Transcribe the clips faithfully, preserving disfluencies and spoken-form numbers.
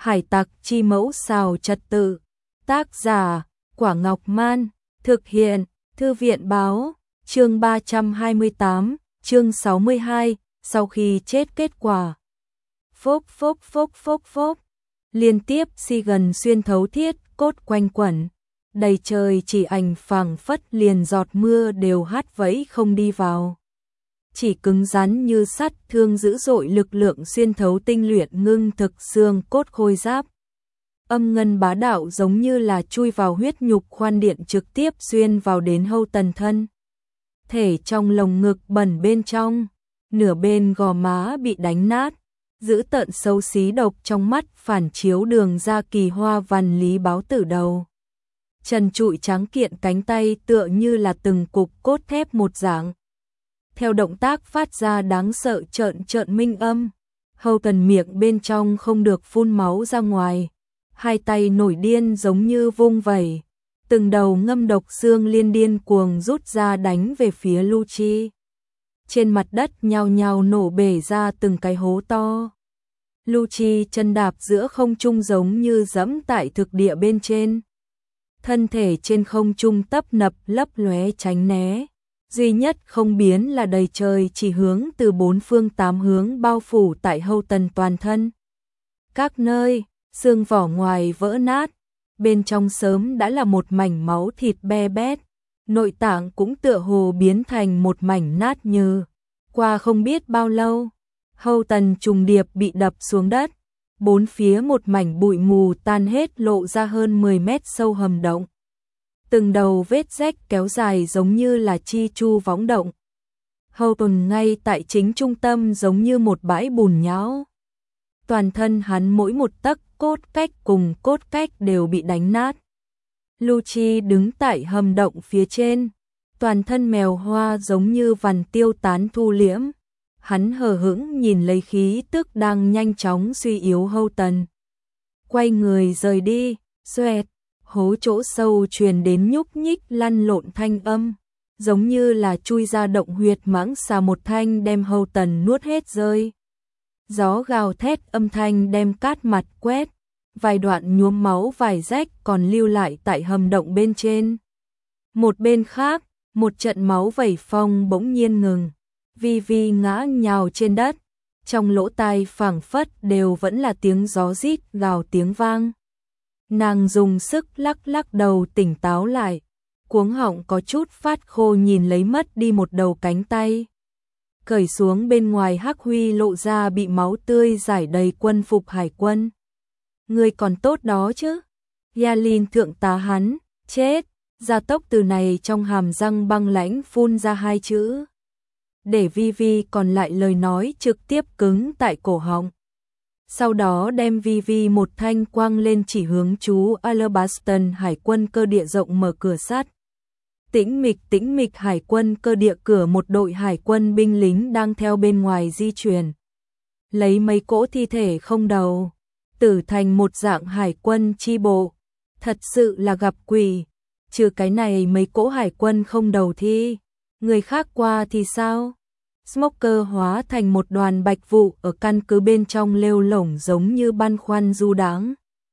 Hải tặc chi mẫu xào trật tự. Tác giả, Quả Ngọc Man. Thực hiện, Thư viện báo. Chương ba trăm hai mươi tám, chương sáu mươi hai, sau khi chết kết quả. Phốc phốc phốc phốc phốc. Liên tiếp xi gần xuyên thấu thiết cốt quanh quẩn. Đầy trời chỉ ảnh phảng phất liền giọt mưa đều hát vẫy không đi vào. Chỉ cứng rắn như sắt thương dữ dội lực lượng xuyên thấu tinh luyện ngưng thực xương cốt khôi giáp. Âm ngân bá đạo giống như là chui vào huyết nhục khoan điện trực tiếp xuyên vào đến hâu tần thân. Thể trong lồng ngực bẩn bên trong, nửa bên gò má bị đánh nát, dữ tợn xấu xí độc trong mắt phản chiếu đường ra kỳ hoa văn lý báo tử đầu. Trần trụi trắng kiện cánh tay tựa như là từng cục cốt thép một dạng. Theo động tác phát ra đáng sợ trợn trợn minh âm, hâu tần miệng bên trong không được phun máu ra ngoài. Hai tay nổi điên giống như vung vẩy, từng đầu ngâm độc xương liên điên cuồng rút ra đánh về phía Lucci. Trên mặt đất nhao nhao nổ bể ra từng cái hố to. Lucci chân đạp giữa không trung giống như dẫm tại thực địa bên trên. Thân thể trên không trung tấp nập lấp lóe tránh né. Duy nhất không biến là đầy trời chỉ hướng từ bốn phương tám hướng bao phủ tại hâu tần toàn thân. Các nơi, xương vỏ ngoài vỡ nát, bên trong sớm đã là một mảnh máu thịt be bét, nội tạng cũng tựa hồ biến thành một mảnh nát như. Qua không biết bao lâu, hâu tần trùng điệp bị đập xuống đất, bốn phía một mảnh bụi mù tan hết lộ ra hơn mười mét sâu hầm động. Từng đầu vết rách kéo dài giống như là chi chu võng động. Hâu tần ngay tại chính trung tâm giống như một bãi bùn nhão. Toàn thân hắn mỗi một tấc cốt cách cùng cốt cách đều bị đánh nát. Lucci đứng tại hầm động phía trên, toàn thân mèo hoa giống như vằn tiêu tán thu liễm. Hắn hờ hững nhìn lấy khí tức đang nhanh chóng suy yếu hâu tần. Quay người rời đi, xoẹt, hố chỗ sâu truyền đến nhúc nhích lăn lộn thanh âm, giống như là chui ra động huyệt mãng xà một thanh đem hâu tần nuốt hết rơi. Gió gào thét âm thanh đem cát mặt quét, vài đoạn nhuốm máu vài rách còn lưu lại tại hầm động bên trên. Một bên khác, một trận máu vẩy phong bỗng nhiên ngừng, Vi Vi ngã nhào trên đất, trong lỗ tai phảng phất đều vẫn là tiếng gió rít gào tiếng vang. Nàng dùng sức lắc lắc đầu tỉnh táo lại, cuống họng có chút phát khô nhìn lấy mất đi một đầu cánh tay. Cởi xuống bên ngoài hắc huy lộ ra bị máu tươi rải đầy quân phục hải quân. Người còn tốt đó chứ? Yalin thượng tá hắn, chết, gia tốc từ này trong hàm răng băng lãnh phun ra hai chữ. Để Vi Vi còn lại lời nói trực tiếp cứng tại cổ họng. Sau đó đem Vi Vi một thanh quang lên chỉ hướng chú Alabaston hải quân cơ địa rộng mở cửa sắt. Tĩnh mịch tĩnh mịch hải quân cơ địa cửa một đội hải quân binh lính đang theo bên ngoài di chuyển. Lấy mấy cỗ thi thể không đầu, tử thành một dạng hải quân chi bộ. Thật sự là gặp quỷ, trừ cái này mấy cỗ hải quân không đầu thi. Người khác qua thì sao? Smoker hóa thành một đoàn bạch vụ ở căn cứ bên trong lêu lổng giống như băn khoăn du đáng.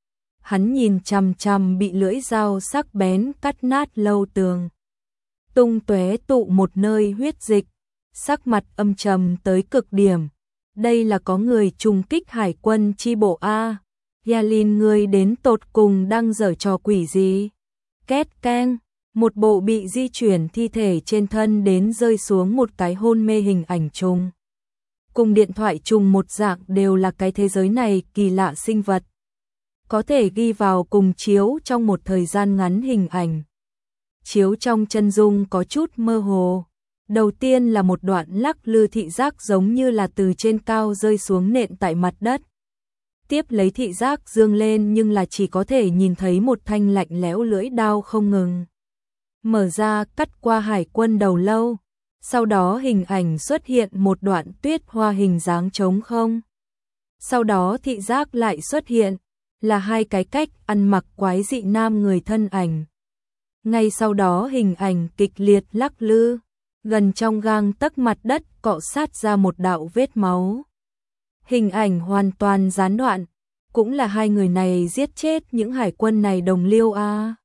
Hắn nhìn chằm chằm bị lưỡi dao sắc bén cắt nát lâu tường. Tung tóe tụ một nơi huyết dịch, sắc mặt âm trầm tới cực điểm. Đây là có người trùng kích hải quân chi bộ A. Yalin ngươi đến tột cùng đang giở trò quỷ gì? Két keng, một bộ bị di chuyển thi thể trên thân đến rơi xuống một cái hôn mê hình ảnh trùng. Cùng điện thoại trùng một dạng đều là cái thế giới này kỳ lạ sinh vật. Có thể ghi vào cùng chiếu trong một thời gian ngắn hình ảnh. Chiếu trong chân dung có chút mơ hồ. Đầu tiên là một đoạn lắc lư thị giác giống như là từ trên cao rơi xuống nện tại mặt đất. Tiếp lấy thị giác dương lên nhưng là chỉ có thể nhìn thấy một thanh lạnh lẽo lưỡi đao không ngừng. Mở ra cắt qua hải quân đầu lâu. Sau đó hình ảnh xuất hiện một đoạn tuyết hoa hình dáng trống không. Sau đó thị giác lại xuất hiện là hai cái cách ăn mặc quái dị nam người thân ảnh. Ngay sau đó hình ảnh kịch liệt lắc lư, gần trong gang tấc mặt đất cọ sát ra một đạo vết máu. Hình ảnh hoàn toàn gián đoạn, cũng là hai người này giết chết những hải quân này đồng liêu à.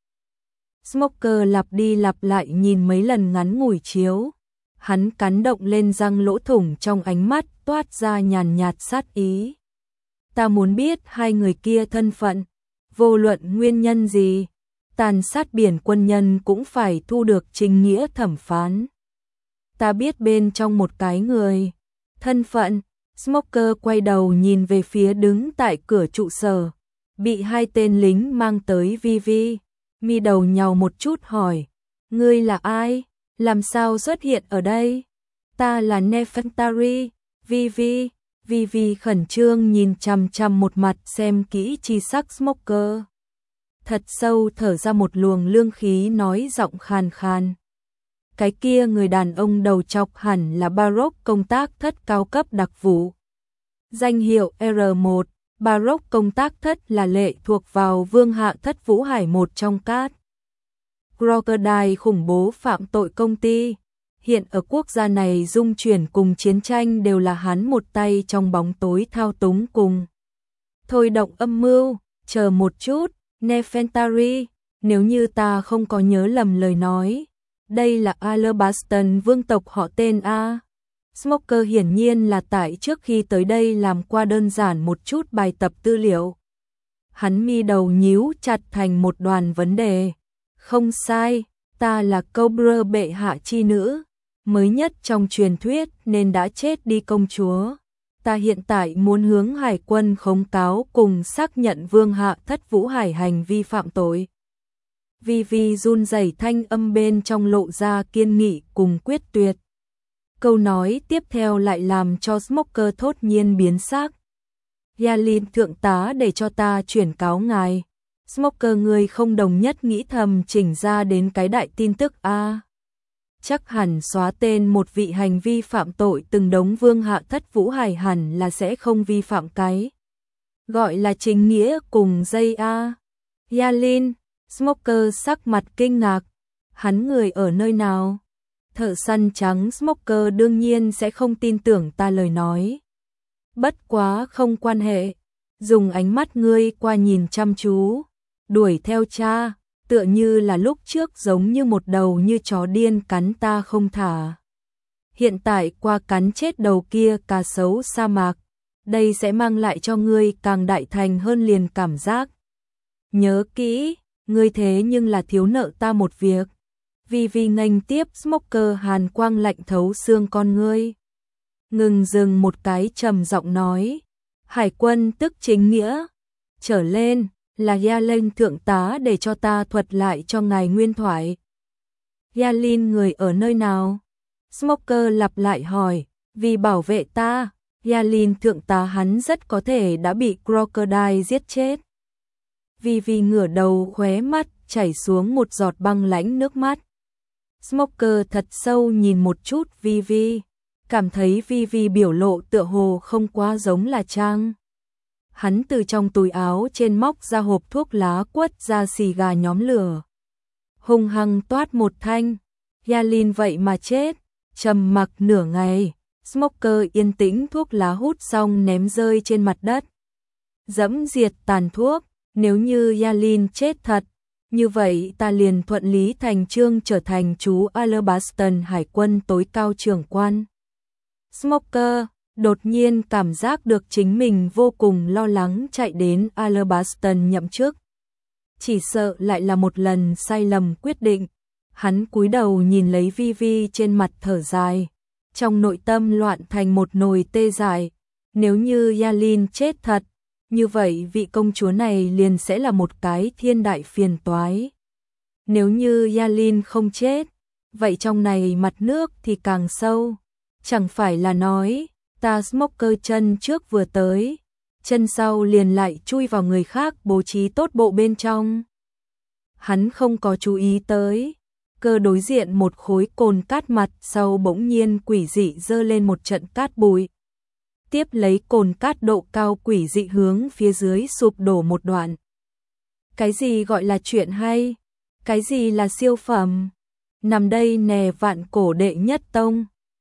Smoker lặp đi lặp lại nhìn mấy lần ngắn ngủi chiếu. Hắn cắn động lên răng lỗ thủng trong ánh mắt toát ra nhàn nhạt sát ý. Ta muốn biết hai người kia thân phận, vô luận nguyên nhân gì, tàn sát biển quân nhân cũng phải thu được trình nghĩa thẩm phán. Ta biết bên trong một cái người, thân phận. Smoker quay đầu nhìn về phía đứng tại cửa trụ sở, bị hai tên lính mang tới Vi Vi, mi đầu nhàu một chút hỏi, ngươi là ai, làm sao xuất hiện ở đây? Ta là Nefertari, Vi Vi. Vi Vi khẩn trương nhìn chằm chằm một mặt xem kỹ chi sắc Smoker. Thật sâu thở ra một luồng lương khí nói giọng khàn khàn. Cái kia người đàn ông đầu trọc hẳn là Baroque công tác thất cao cấp đặc vụ. Danh hiệu R một, Baroque công tác thất là lệ thuộc vào vương hạ thất Vũ Hải một trong các Crocodile khủng bố phạm tội công ty. Hiện ở quốc gia này dung chuyển cùng chiến tranh đều là hắn một tay trong bóng tối thao túng cùng. Thôi động âm mưu, chờ một chút, Nefertari, nếu như ta không có nhớ lầm lời nói, đây là Alabaston vương tộc họ tên A. Smoker hiển nhiên là tại trước khi tới đây làm qua đơn giản một chút bài tập tư liệu. Hắn mi đầu nhíu chặt thành một đoàn vấn đề. Không sai, ta là Cobra bệ hạ chi nữ, mới nhất trong truyền thuyết nên đã chết đi công chúa. Ta hiện tại muốn hướng hải quân khống cáo cùng xác nhận vương hạ thất Vũ Hải hành vi phạm tội. Vi Vi run rẩy thanh âm bên trong lộ ra kiên nghị cùng quyết tuyệt. Câu nói tiếp theo lại làm cho Smoker thốt nhiên biến sắc. Yalin thượng tá để cho ta chuyển cáo ngài. Smoker người không đồng nhất nghĩ thầm chỉnh ra đến cái đại tin tức a. Chắc hẳn xóa tên một vị hành vi phạm tội từng đống vương hạ thất Vũ Hải hẳn là sẽ không vi phạm cái. Gọi là chính nghĩa cùng dây a. Yalin, Smoker sắc mặt kinh ngạc. Hắn người ở nơi nào? Thợ săn trắng Smoker đương nhiên sẽ không tin tưởng ta lời nói. Bất quá không quan hệ. Dùng ánh mắt ngươi qua nhìn chăm chú. Đuổi theo cha, tựa như là lúc trước giống như một đầu như chó điên cắn ta không thả. Hiện tại qua cắn chết đầu kia cà sấu sa mạc. Đây sẽ mang lại cho ngươi càng đại thành hơn liền cảm giác. Nhớ kỹ, ngươi thế nhưng là thiếu nợ ta một việc. Vi Vi nghênh tiếp Smoker hàn quang lạnh thấu xương con ngươi. Ngừng dừng một cái trầm giọng nói. Hải quân tức chính nghĩa. Trở lên, là Yalin thượng tá để cho ta thuật lại cho ngài nguyên thoại. Yalin người ở nơi nào? Smoker lặp lại hỏi. Vì bảo vệ ta, Yalin thượng tá hắn rất có thể đã bị Crocodile giết chết. Vi Vi ngửa đầu khóe mắt chảy xuống một giọt băng lãnh nước mắt. Smoker thật sâu nhìn một chút Vi Vi, cảm thấy Vi Vi biểu lộ tựa hồ không quá giống là trang. Hắn từ trong túi áo trên móc ra hộp thuốc lá quất ra xì gà nhóm lửa. Hung hăng toát một thanh, Yalin vậy mà chết, trầm mặc nửa ngày, Smoker yên tĩnh thuốc lá hút xong ném rơi trên mặt đất. Dẫm diệt tàn thuốc, nếu như Yalin chết thật, như vậy ta liền thuận lý thành chương trở thành chú Alabaston hải quân tối cao trưởng quan. Smoker đột nhiên cảm giác được chính mình vô cùng lo lắng chạy đến Alabaston nhậm chức. Chỉ sợ lại là một lần sai lầm quyết định. Hắn cúi đầu nhìn lấy Vi Vi trên mặt thở dài. Trong nội tâm loạn thành một nồi tê dại. Nếu như Yalin chết thật, như vậy vị công chúa này liền sẽ là một cái thiên đại phiền toái. Nếu như Yalin không chết, vậy trong này mặt nước thì càng sâu. Chẳng phải là nói, ta Smoker chân trước vừa tới, chân sau liền lại chui vào người khác bố trí tốt bộ bên trong. Hắn không có chú ý tới, cơ đối diện một khối cồn cát mặt sau bỗng nhiên quỷ dị dơ lên một trận cát bụi. Tiếp lấy cồn cát độ cao quỷ dị hướng phía dưới sụp đổ một đoạn. Cái gì gọi là chuyện hay? Cái gì là siêu phẩm? Nằm đây nè vạn cổ đệ nhất tông.